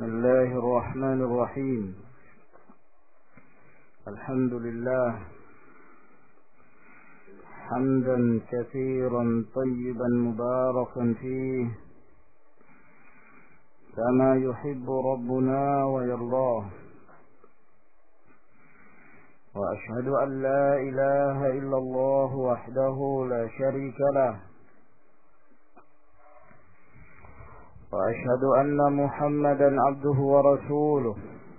بسم الله الرحمن الرحيم. الحمد لله حمدا كثيرا طيبا مباركا فيه كما يحب ربنا ويرضاه. وأشهد أن لا إله إلا الله وحده لا شريك له، وأشهد أن محمدا عبده ورسوله،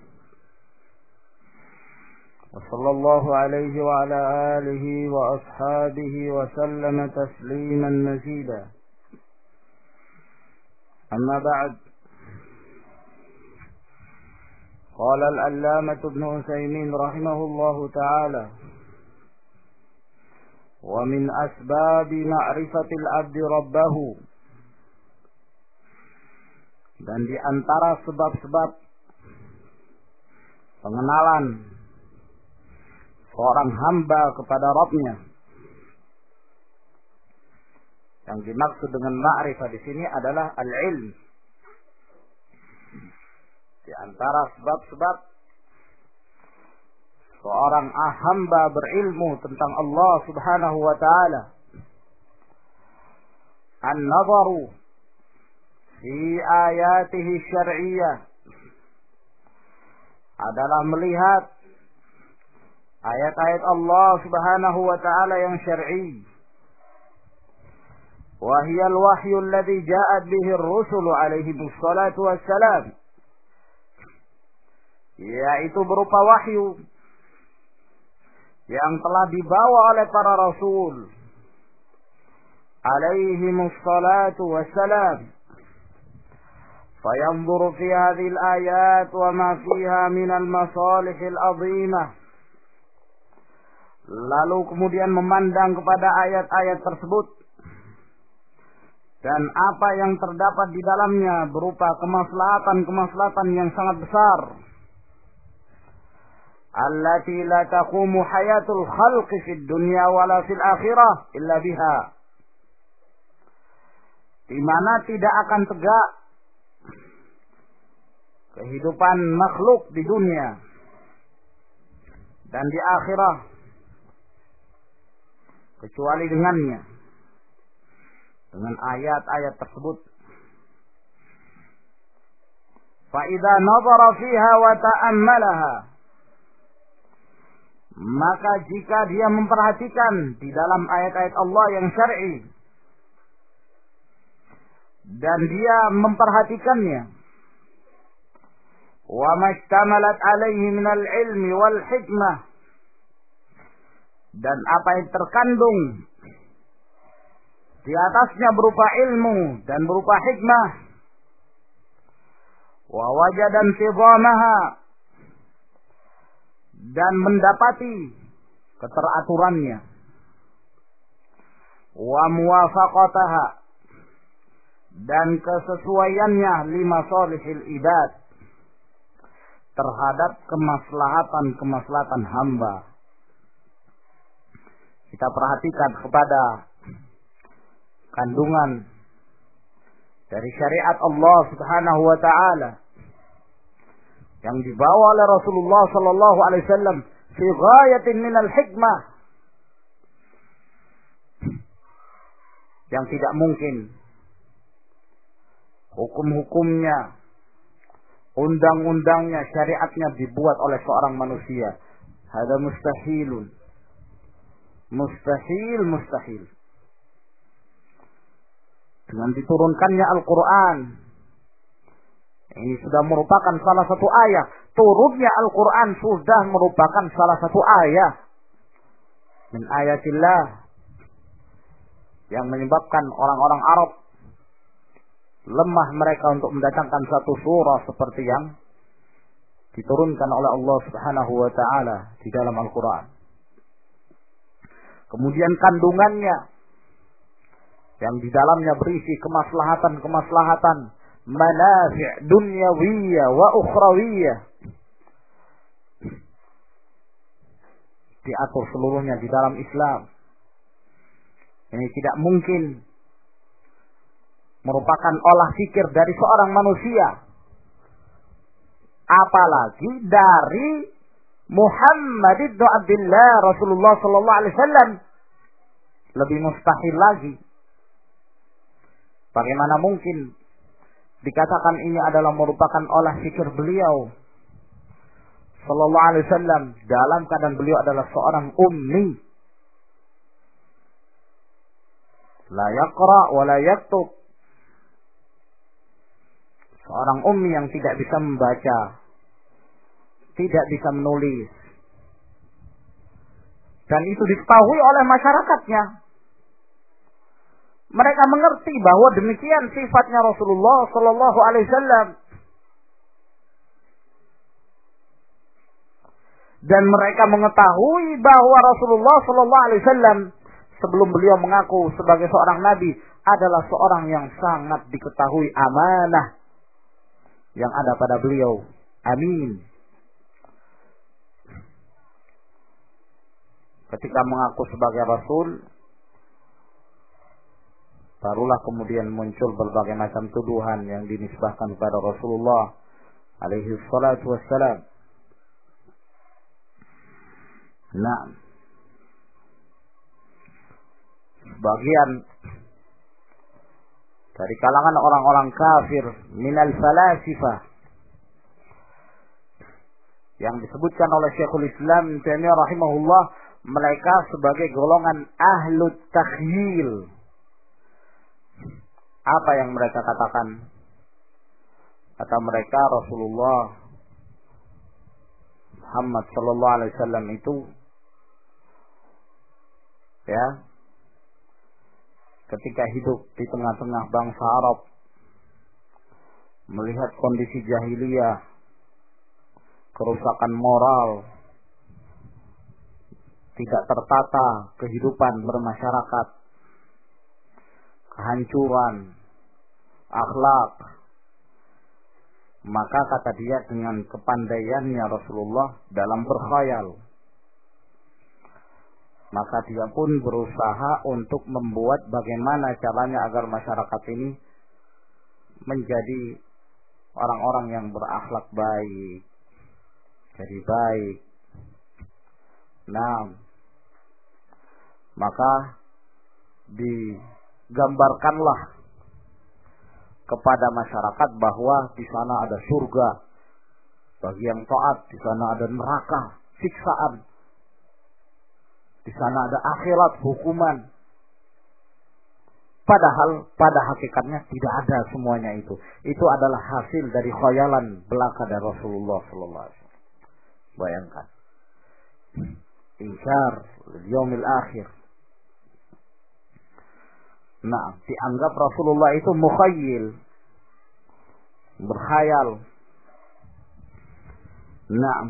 وصلى الله عليه وعلى آله وأصحابه وسلم تسليما مزيدا. أما بعد، قال العلامة ابن عثيمين رحمه الله تعالى: ومن أسباب معرفة العبد ربه, dan di antara sebab-sebab pengenalan seorang hamba kepada Rabb-nya, yang dimaksud dengan ma'rifah di sini adalah al-ilm. Di antara sebab-sebab seorang hamba berilmu tentang Allah Subhanahu wa taala, an-nazaru fi ayatihi syar'iyyah, adalah melihat ayat-ayat Allah Subhanahu wa taala yang syar'i. Wa hiya al-wahyu alladhi ja'at bihi ar-rusul alaihi wassalatu wassalam, yaitu berupa wahyu yang telah dibawa oleh para rasul alaihi wassalatu wassalam. فينظر في هذه الآيات وما فيها من المصالح العظيمة, lalu kemudian memandang kepada ayat-ayat tersebut dan apa yang terdapat di dalamnya berupa kemaslahatan-kemaslahatan yang sangat besar, allati la taqumu hayatul khalqi fid dunya wala fil akhirah illa biha, di mana tidak akan tegak kehidupan makhluk di dunia dan di akhirat kecuali dengannya, dengan ayat-ayat tersebut. Fa idza nazara fiha wa ta'ammalaha, maka jika dia memperhatikan di dalam ayat-ayat Allah yang syar'i dan dia memperhatikannya, wa mashtamalat alaihi minal ilmi wal hikmah, dan apa yang terkandung di atasnya berupa ilmu dan berupa hikmah, wa wajada intizamaha, dan mendapati keteraturannya, wa muwafaqataha, dan kesesuaiannya lima salihil ibad, terhadap kemaslahatan-kemaslahatan hamba. Kita perhatikan kepada kandungan dari syariat Allah Subhanahu wa taala yang dibawa oleh Rasulullah sallallahu alaihi wasallam fi ghayatin minal hikmah, yang tidak mungkin hukum-hukumnya, undang-undangnya, syariatnya dibuat oleh seorang manusia. Hada mustahilun. Mustahil. Dengan diturunkannya Al-Quran, ini sudah merupakan salah satu ayat. Turunnya Al-Quran sudah merupakan salah satu ayat min ayatillah, yang menyebabkan orang-orang Arab lemah mereka untuk mendatangkan satu surah seperti yang diturunkan oleh Allah Subhanahu wa taala di dalam Al-Quran. Kemudian kandungannya yang di dalamnya berisi kemaslahatan-kemaslahatan, manafi' dunyawiyah wa ukhrawiyah, diatur seluruhnya di dalam Islam. Ini tidak mungkin merupakan olah pikir dari seorang manusia Apalagi dari Muhammad ibn Abdullah Rasulullah sallallahu alaihi wasallam. Lebih mustahil lagi. Bagaimana mungkin dikatakan ini adalah merupakan olah fikir beliau sallallahu alaihi wasallam dalam keadaan beliau adalah seorang ummi. La yaqra wa la yaktub. Seorang ummi yang tidak bisa membaca, tidak bisa menulis. Dan itu diketahui oleh masyarakatnya. Mereka mengerti bahwa demikian sifatnya Rasulullah sallallahu alaihi wasallam. Dan mereka mengetahui bahwa Rasulullah sallallahu alaihi wasallam sebelum beliau mengaku sebagai seorang nabi adalah seorang yang sangat diketahui amanah yang ada pada beliau. Amin. Ketika mengaku sebagai Rasul, barulah kemudian muncul berbagai macam tuduhan yang dinisbahkan kepada Rasulullah alaihi salatu wassalam. Nah, sebagian dari kalangan orang-orang kafir minal falasifah yang disebutkan oleh Syekhul Islam Taimiyah rahimahullah, mereka sebagai golongan ahlut takhyil. Apa yang mereka katakan? Kata mereka Rasulullah Muhammad sallallahu alaihi wasallam itu ketika hidup di tengah-tengah bangsa Arab, melihat kondisi jahiliyah, kerusakan moral, tidak tertata kehidupan bermasyarakat, kehancuran akhlak, maka kata dia dengan kepandaiannya Rasulullah dalam berkhayal, maka dia pun berusaha untuk membuat bagaimana caranya agar masyarakat ini menjadi orang-orang yang berakhlak baik, jadi baik. Nah, maka digambarkanlah kepada masyarakat bahwa di sana ada surga bagi yang taat, di sana ada neraka, siksaan. Di sana ada akhirat, hukuman. Padahal pada hakikatnya tidak ada semuanya itu. Itu adalah hasil dari khayalan belaka dari Rasulullah sallallahu alaihi wasallam. Bayangkan. Ingkar yaumil akhir. Nah, dianggap Rasulullah itu mukhayyil, berkhayal. Nah,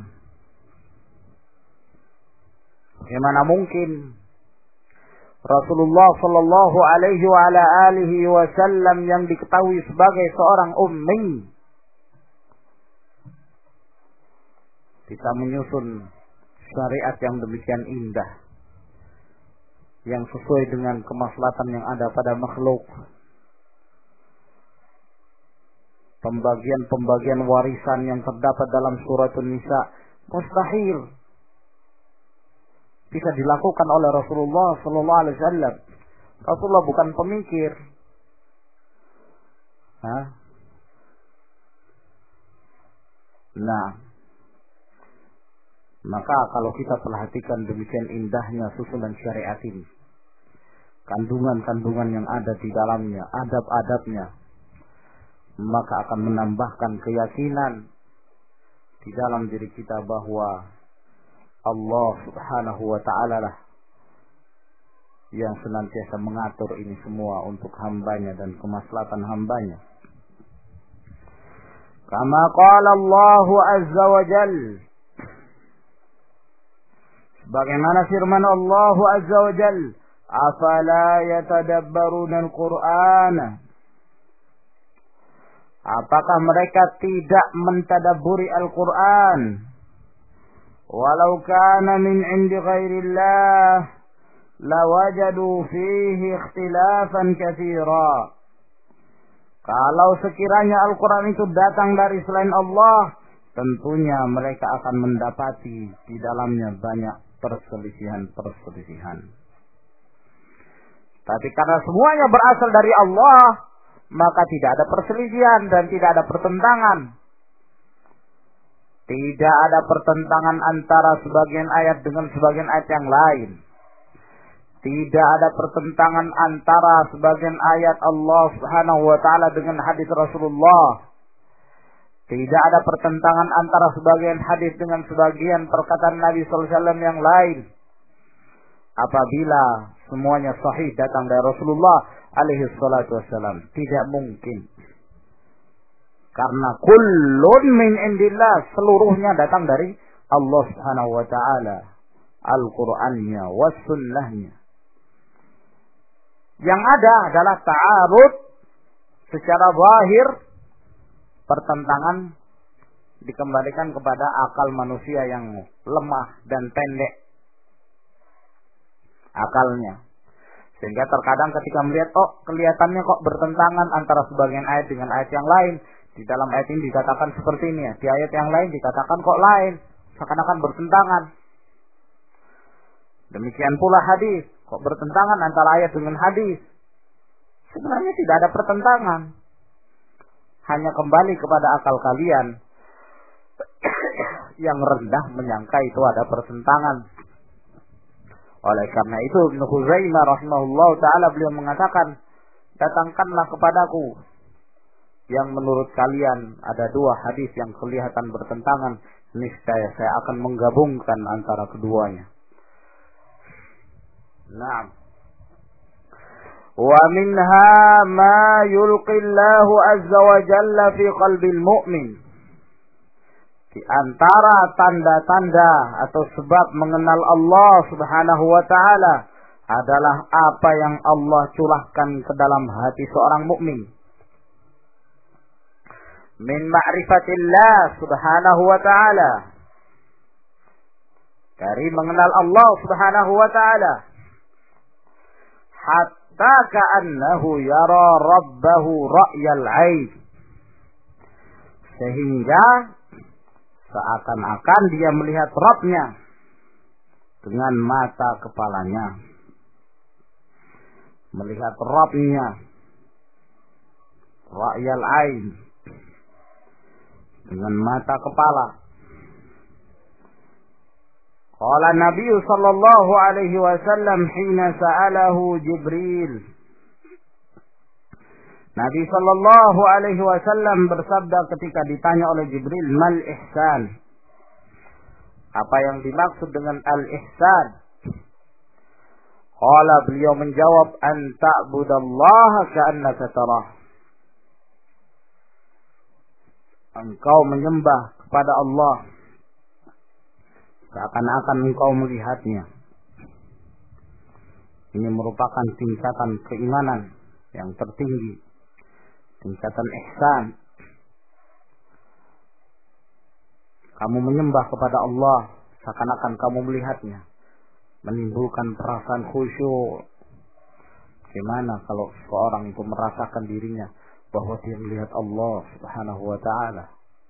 bagaimana mungkin Rasulullah sallallahu alaihi wa ala alihi wasallam yang diketahui sebagai seorang ummi bisa menyusun syariat yang demikian indah, yang sesuai dengan kemaslahatan yang ada pada makhluk. Pembagian-pembagian warisan yang terdapat dalam surat An-Nisa mustahil bisa dilakukan oleh Rasulullah sallallahu alaihi wasallam. Rasulullah bukan pemikir. Nah, maka kalau kita perhatikan demikian indahnya susunan syariat ini, kandungan-kandungan yang ada di dalamnya, adab-adabnya, maka akan menambahkan keyakinan di dalam diri kita bahwa Allah subhanahu wa ta'ala lah yang senantiasa mengatur ini semua untuk hambanya dan kemaslahatan hambanya. Kama qala Allah azza wa jal, bagaimana firman Allah azza wa jal, afala yatadabbaruna al-Qur'an, apakah mereka tidak mentadabburi Al-Qur'an? Walau kana min 'indi ghairillah lawajadu fihi ikhtilafan katsira. Kalau sekiranya Al-Quran itu datang dari selain Allah, tentunya mereka akan mendapati di dalamnya banyak perselisihan-perselisihan. Tapi karena semuanya berasal dari Allah, maka tidak ada perselisihan dan tidak ada pertentangan. Tidak ada pertentangan antara sebagian ayat dengan sebagian ayat yang lain. Tidak ada pertentangan antara sebagian ayat Allah Subhanahu wa taala dengan hadis Rasulullah. Tidak ada pertentangan antara sebagian hadis dengan sebagian perkataan Nabi sallallahu alaihi wasallam yang lain. Apabila semuanya sahih datang dari Rasulullah alaihi salatu wasallam, tidak mungkin. Karena kullun min indillah, seluruhnya datang dari Allah Subhanahu wa taala, Al-Qur'annya was sunnahnya. Yang ada adalah ta'arud secara zahir, pertentangan dikembalikan kepada akal manusia yang lemah dan pendek akalnya. Sehingga terkadang ketika melihat, kelihatannya kok bertentangan antara sebagian ayat dengan ayat yang lain. Di dalam ayat ini dikatakan seperti ini ya, di ayat yang lain dikatakan kok lain, seakan-akan bertentangan. Demikian pula hadis, kok bertentangan antara ayat dengan hadis. Sebenarnya tidak ada pertentangan. Hanya kembali kepada akal kalian yang rendah menyangka itu ada pertentangan. Oleh karena itu Ibnu Khuzaimah rahimahullah ta'ala beliau mengatakan, datangkanlah kepadaku yang menurut kalian ada dua hadis yang kelihatan bertentangan, niscaya saya akan menggabungkan antara keduanya. Naam. Wa minha ma yulqillahu azza wa jalla fi qalbil mu'min. Di antara tanda-tanda atau sebab mengenal Allah Subhanahu wa taala adalah apa yang Allah curahkan ke dalam hati seorang mukmin. Min ma'rifatillah Subhanahu wa taala. Dari mengenal Allah Subhanahu wa taala. Hatta ka'annahu yara rabbahu ra'yal 'ain. Sehingga seakan-akan dia melihat Rabb-nya dengan mata kepalanya. Melihat Rabb-nya ra'yal 'ain, dengan mata kepala. Qala Nabi sallallahu alaihi wasallam hina sa'alahu Jibril. Nabi sallallahu alaihi wasallam bersabda ketika ditanya oleh Jibril, mal ihsan? Apa yang dimaksud dengan al-ihsan? Qala, beliau menjawab, an ta'budallaha ka'annaka tarah. Engkau menyembah kepada Allah seakan-akan engkau melihatnya. Ini merupakan tingkatan keimanan yang tertinggi, tingkatan ihsan. Kamu menyembah kepada Allah seakan-akan kamu melihatnya, menimbulkan perasaan khusyuk. Gimana kalau seorang itu merasakan dirinya bahwa dia melihat Allah Subhanahu wa ta'ala?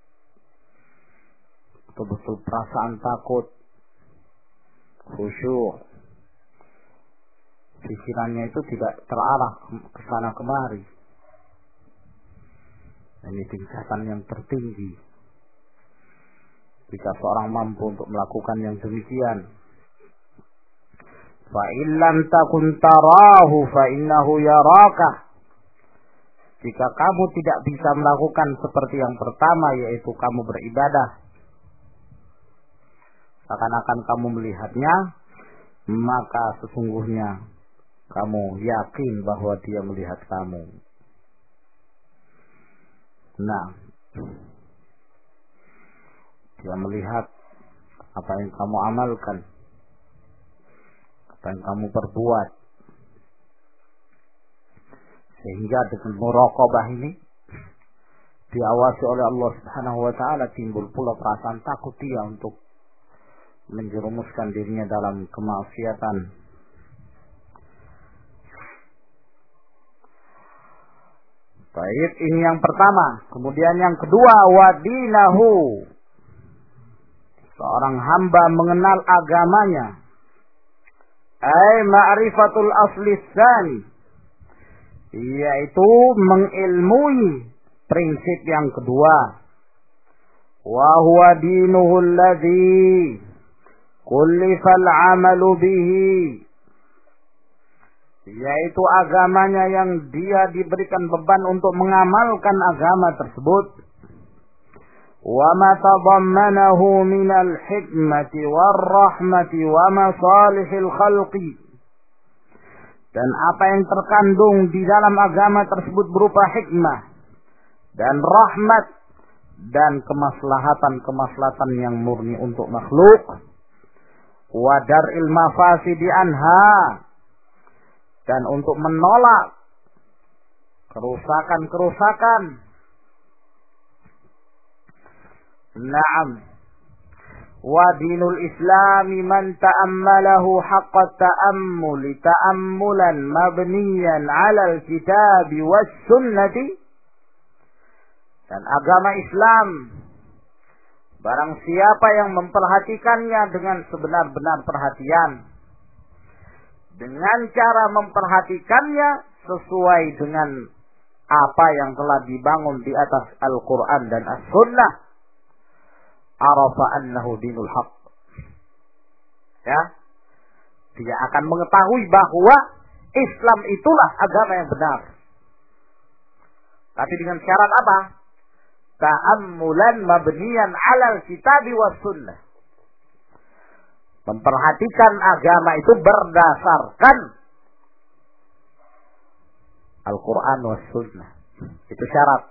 Betul-betul perasaan takut, khusyuk. Pikirannya itu tidak terarah ke sana kemari. Ini tingkatan yang tertinggi. Jika seorang mampu untuk melakukan yang demikian, fa illam takun tarahu fa innahu yaraka. Jika kamu tidak bisa melakukan seperti yang pertama, yaitu kamu beribadah seakan-akan kamu melihatnya, maka sesungguhnya kamu yakin bahwa dia melihat kamu. Nah, dia melihat apa yang kamu amalkan, apa yang kamu perbuat. Sehingga dengan muraqabah ini diawasi oleh Allah Subhanahu wa ta'ala, timbul pula perasaan takut dia untuk menjerumuskan dirinya dalam kemaksiatan. Baik, ini yang pertama. Kemudian yang kedua, wadinahu seorang hamba mengenal agamanya, ay ma'rifatul asli tsani, yaitu mengilmui prinsip yang kedua, wa huwa dinuhu alladhi kullifal amalu bihi, yaitu agamanya yang dia diberikan beban untuk mengamalkan agama tersebut. Wa ma tadammanahu minal hikmati war rahmati wa masalihil khalqi, dan apa yang terkandung di dalam agama tersebut berupa hikmah dan rahmat dan kemaslahatan yang murni untuk makhluk. Wa dar'il mafasidi anha, dan untuk menolak kerusakan-kerusakan. Naam. Wa dinul islami man ta'ammalahu haqqa ta'ammuli ta'ammulan mabniyan 'alal kitabi was sunnati. Dan agama Islam, barang siapa yang memperhatikannya dengan sebenar-benar perhatian, dengan cara memperhatikannya sesuai dengan apa yang telah dibangun di atas Al-Quran dan As-Sunnah, arafa annahu dinul haq. Ya, dia akan mengetahui bahwa Islam itulah agama yang benar. Tapi dengan syarat apa? Ta'ammulan mabniyan 'alal kitabi was sunnah. Memperhatikan agama itu berdasarkan Al-Quran was sunnah. Itu syarat.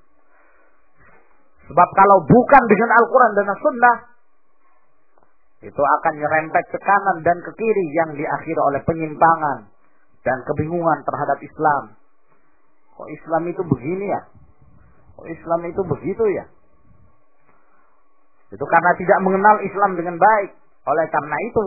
Sebab kalau bukan dengan Al-Quran dan As-Sunnah, itu akan nyerempet ke kanan dan ke kiri yang diakhiri oleh penyimpangan dan kebingungan terhadap Islam. Kok Islam itu begini ya? Kok Islam itu begitu ya? Itu karena tidak mengenal Islam dengan baik. Oleh karena itu,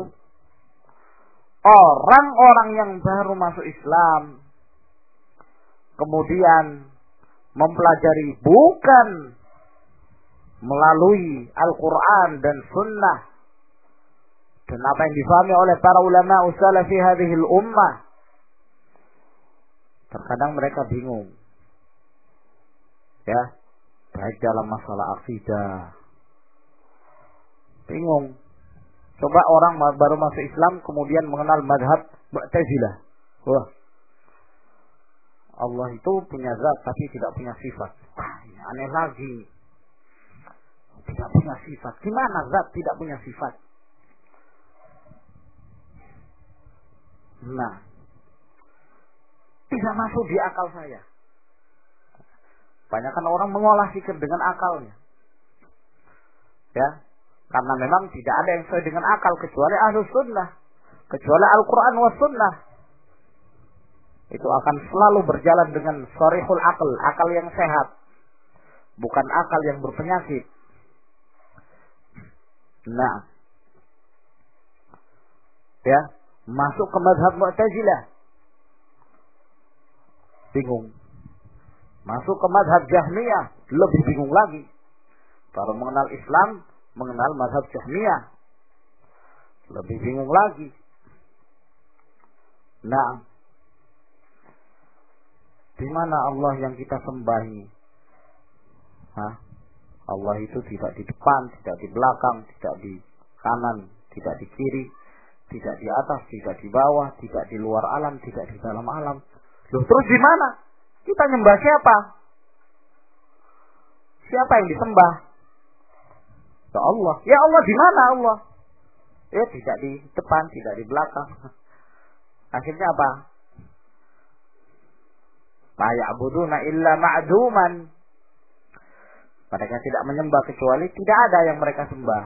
orang-orang yang baru masuk Islam kemudian mempelajari bukan melalui Al-Quran dan Sunnah dan apa yang difahami oleh para ulama salafi hadhil ummah, terkadang mereka bingung, ya, baik dalam masalah akidah, bingung. Coba orang baru masuk Islam kemudian mengenal madhab Mu'tazilah. Wah, Allah itu punya zat tapi tidak punya sifat. Ini aneh lagi. Tidak punya sifat. Gimana zat tidak punya sifat? Nah, tidak masuk di akal saya. Banyakkan orang mengolah fikir dengan akalnya. Ya, karena memang tidak ada yang sesuai dengan akal kecuali Ahlus Sunnah, kecuali Al-Quran was Sunnah. Itu akan selalu berjalan dengan sharihul aql, akal yang sehat, bukan akal yang berpenyakit. Nah, ya, masuk ke mazhab Mu'tazilah, bingung. Masuk ke mazhab Jahmiyah, lebih bingung lagi. Baru mengenal Islam, mengenal mazhab Jahmiyah, lebih bingung lagi. Nah, di mana Allah yang kita sembahi? Hah? Allah itu tidak di depan, tidak di belakang, tidak di kanan, tidak di kiri, tidak di atas, tidak di bawah, tidak di luar alam, tidak di dalam alam. Loh, terus di mana? Kita nyembah siapa? Siapa yang disembah? Ya Allah. Ya Allah di mana Allah? Ya tidak di depan, tidak di belakang. Akhirnya apa? La ya'buduna illa ma'duman. Mereka tidak menyembah kecuali tidak ada yang mereka sembah.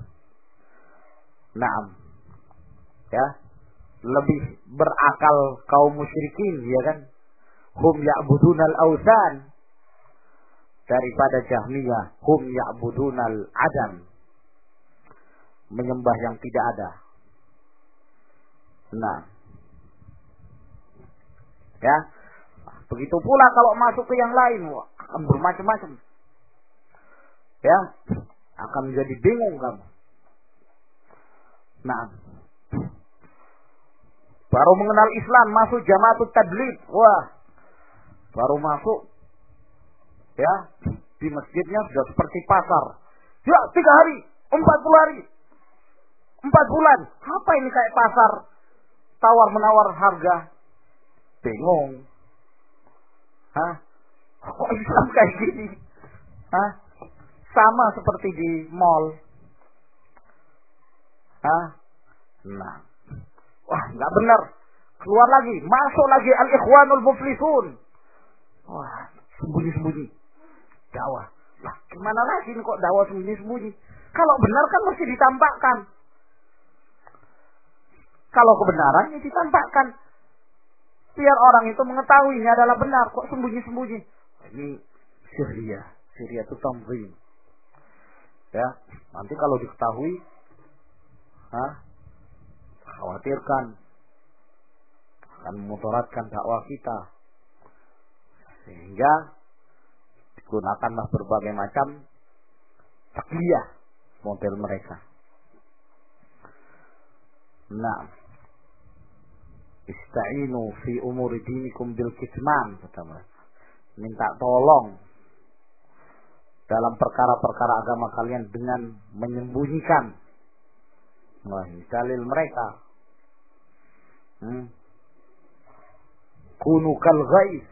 Naam. Ya. Lebih berakal kaum musyrikin, ya kan? Hum ya'budunal awsan. Daripada Jahmiyah, hum ya'budunal adam. Menyembah yang tidak ada. Nah. Ya. Begitu pula kalau masuk ke yang lain, akan bermacam-macam. Ya, akan menjadi bingung kamu. Nah, baru mengenal Islam masuk Jama'atut Tabligh. Wah, baru masuk ya di masjidnya sudah seperti pasar. Ya 3 hari, 40 hari, 4 bulan. Apa ini kayak pasar? Tawar menawar harga. Bingung. Hah? Kok Islam kayak gini? Hah? Sama seperti di mall. Hah? Nah. Wah, enggak benar. Keluar lagi, masuk lagi al-ikhwanul muflisun. Wah, sembunyi-sembunyi. Dakwah. Lah, gimana lagi ini kok dakwah sembunyi-sembunyi? Kalau benar kan mesti ditampakkan. Kalau kebenarannya ditampakkan. Biar orang itu mengetahui ini adalah benar. Kok sembunyi-sembunyi? Ini Syria. Syria itu tanzim. Ya, nanti kalau diketahui, khawatirkan akan memudaratkan dakwah kita. Sehingga digunakanlah berbagai macam takliyah model mereka. Nah, ista'inu fi umuri dinikum bil kitman, kata mereka. Minta tolong dalam perkara-perkara agama kalian dengan menyembunyikan. Wah, ini dalil mereka. Kunu kal ghais.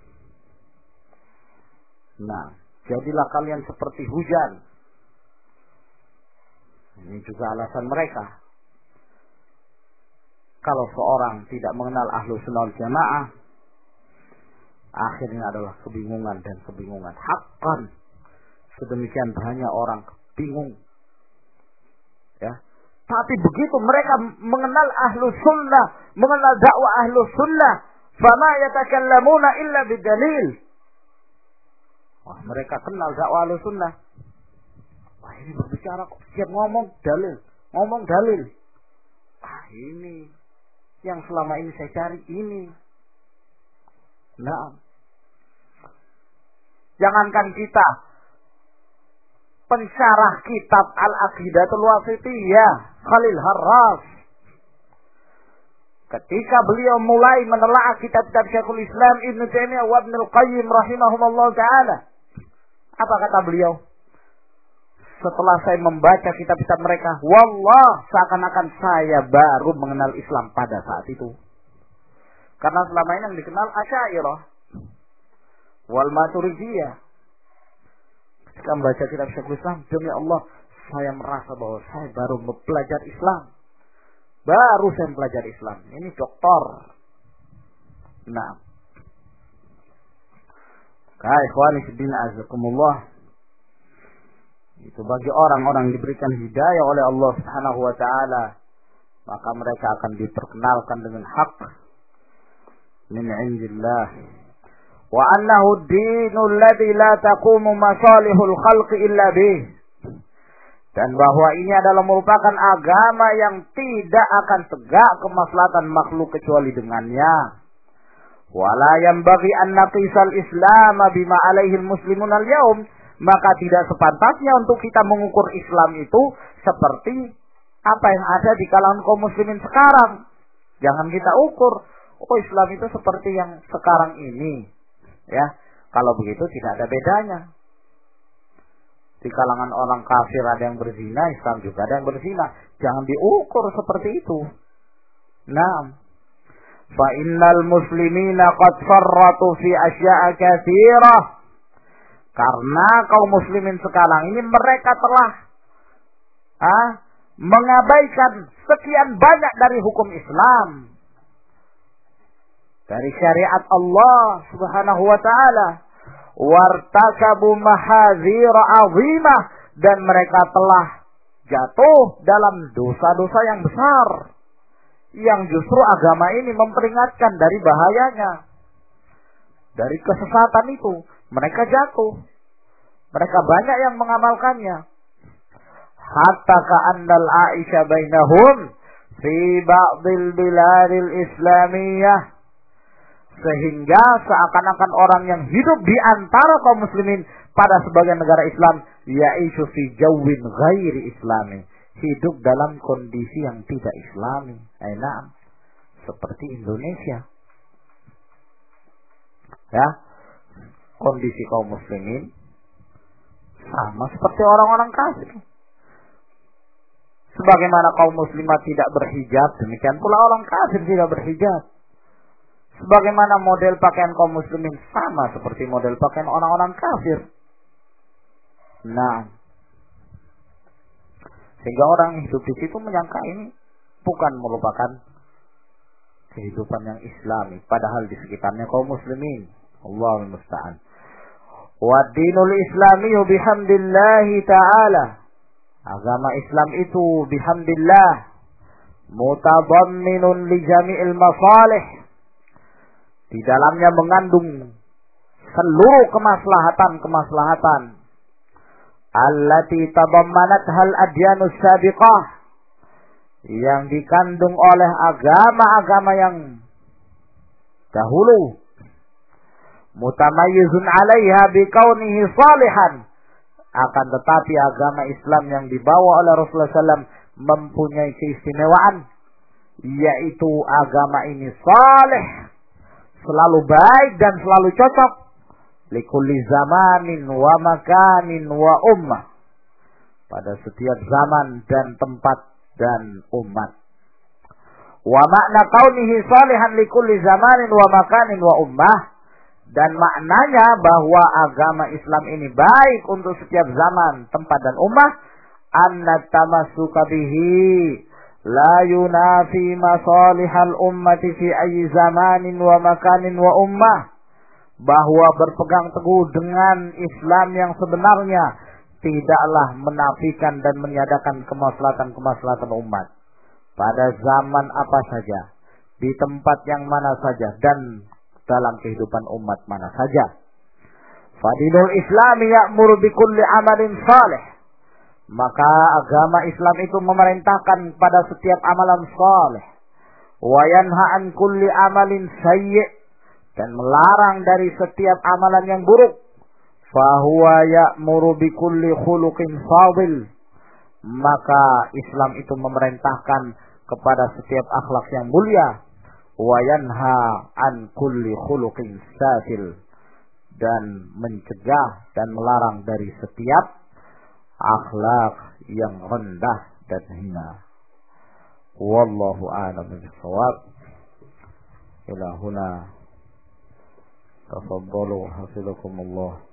Nah, jadilah kalian seperti hujan. Ini juga alasan mereka. Kalau seorang tidak mengenal ahlu sunnah wal jamaah, akhirnya adalah kebingungan dan kebingungan. Hakkan sedemikian banyak orang bingung. Ya. Tapi begitu mereka mengenal ahlu sunnah, mengenal dakwah ahlu sunnah, fama yatakallamuna illa bidalil. Wah, mereka kenal dakwah ahlu sunnah. Wah, ini berbicara kok siap ngomong dalil. Ngomong dalil. Ah, ini yang selama ini saya cari ini. Nah, jangankan kita, pensyarah kitab Al-Aqidatul Wasithiyah, Khalil Harras, ketika beliau mulai menelaah kitab-kitab Syekhul Islam Ibnu Taimiyah wa Ibnu Qayyim rahimahumullah taala, apa kata beliau? Setelah saya membaca kitab-kitab mereka, wallah, seakan-akan saya baru mengenal Islam pada saat itu. Karena selama ini yang dikenal Asy'ariyah wal Maturidiyah. Ketika membaca kitab Syekhul Islam, demi Allah, saya merasa bahwa saya baru belajar Islam. Baru saya belajar Islam. Ini doktor. Nah. Ikhwani fillah azakumullah. Itu bagi orang-orang yang diberikan hidayah oleh Allah Subhanahu wa taala, maka mereka akan diperkenalkan dengan hak min 'indillah. Wa annahu ad-dinul ladzi la taqumu masalihul khalqi illa bih. Dan bahwa ini adalah merupakan agama yang tidak akan tegak kemaslahatan makhluk kecuali dengannya. Wala yanbaghi an naqisal Islam bima alaihi al-muslimun al-yaum. Maka tidak sepantasnya untuk kita mengukur Islam itu seperti apa yang ada di kalangan kaum muslimin sekarang. Jangan kita ukur, oh Islam itu seperti yang sekarang ini. Ya, kalau begitu tidak ada bedanya. Di kalangan orang kafir ada yang berzina, Islam juga ada yang berzina. Jangan diukur seperti itu. Nah, fa innal muslimina qad farratu fi asya'a katsirah. Karena kaum muslimin sekarang ini mereka telah mengabaikan sekian banyak dari hukum Islam, dari syariat Allah Subhanahu wa taala, wartakabu mahadzir azimah, dan mereka telah jatuh dalam dosa-dosa yang besar yang justru agama ini memperingatkan dari bahayanya. Dari kesesatan itu mereka jatuh. Mereka banyak yang mengamalkannya. Hatta ka'annal Aisha bainahum fi ba'dil biladil islamiyah. Sehingga seakan-akan orang yang hidup di antara kaum muslimin pada sebagian negara Islam yaitu fi jawin ghairi islami, hidup dalam kondisi yang tidak islami. Nah, seperti Indonesia. Ya, kondisi kaum muslimin sama seperti orang-orang kafir. Sebagaimana kaum muslimat tidak berhijab, demikian pula orang kafir tidak berhijab. Sebagaimana model pakaian kaum muslimin sama seperti model pakaian orang-orang kafir. Nah, sehingga orang hidup di situ menyangka ini bukan merupakan kehidupan yang islami, padahal di sekitarnya kaum muslimin. Allahul musta'an. Wa dinul islami bihamdillahi ta'ala. Agama Islam itu bihamdillah mutadamminun li jami'il masalih. Di dalamnya mengandung seluruh kemaslahatan allati tadammanat-hal adyanus sabiqah, yang dikandung oleh agama-agama yang dahulu. Mutamayyizun 'alaiha bikaunihi salihan. Akan tetapi agama Islam yang dibawa oleh Rasulullah SAW mempunyai keistimewaan, yaitu agama ini salih, selalu baik dan selalu cocok likulli zamanin wa makanin wa ummah, pada setiap zaman dan tempat dan umat. Wa makna kaunihi salihan likulli zamanin wa makanin wa ummah, dan maknanya bahwa agama Islam ini baik untuk setiap zaman, tempat dan ummah, anna tamassuka bihi la yunafi masalihal ummati fi ayyi zamanin wa makanin wa ummah, bahwa berpegang teguh dengan Islam yang sebenarnya tidaklah menafikan dan meniadakan kemaslahatan umat pada zaman apa saja, di tempat yang mana saja, dan dalam kehidupan umat mana saja. Fadilul Islami ya'muru bikulli amalin salih. Maka agama Islam itu memerintahkan pada setiap amalan saleh. Wa yanha an kulli amalin sayyi', dan melarang dari setiap amalan yang buruk. Fahuwa ya'muru bikulli khuluqin fadil. Maka Islam itu memerintahkan kepada setiap akhlak yang mulia. Wa yanha an kulli khuluqin safil, dan mencegah dan melarang dari setiap akhlak yang rendah dan hina. Wallahu a'lam bishawab. Ila huna tafaddalu hafizakumullah.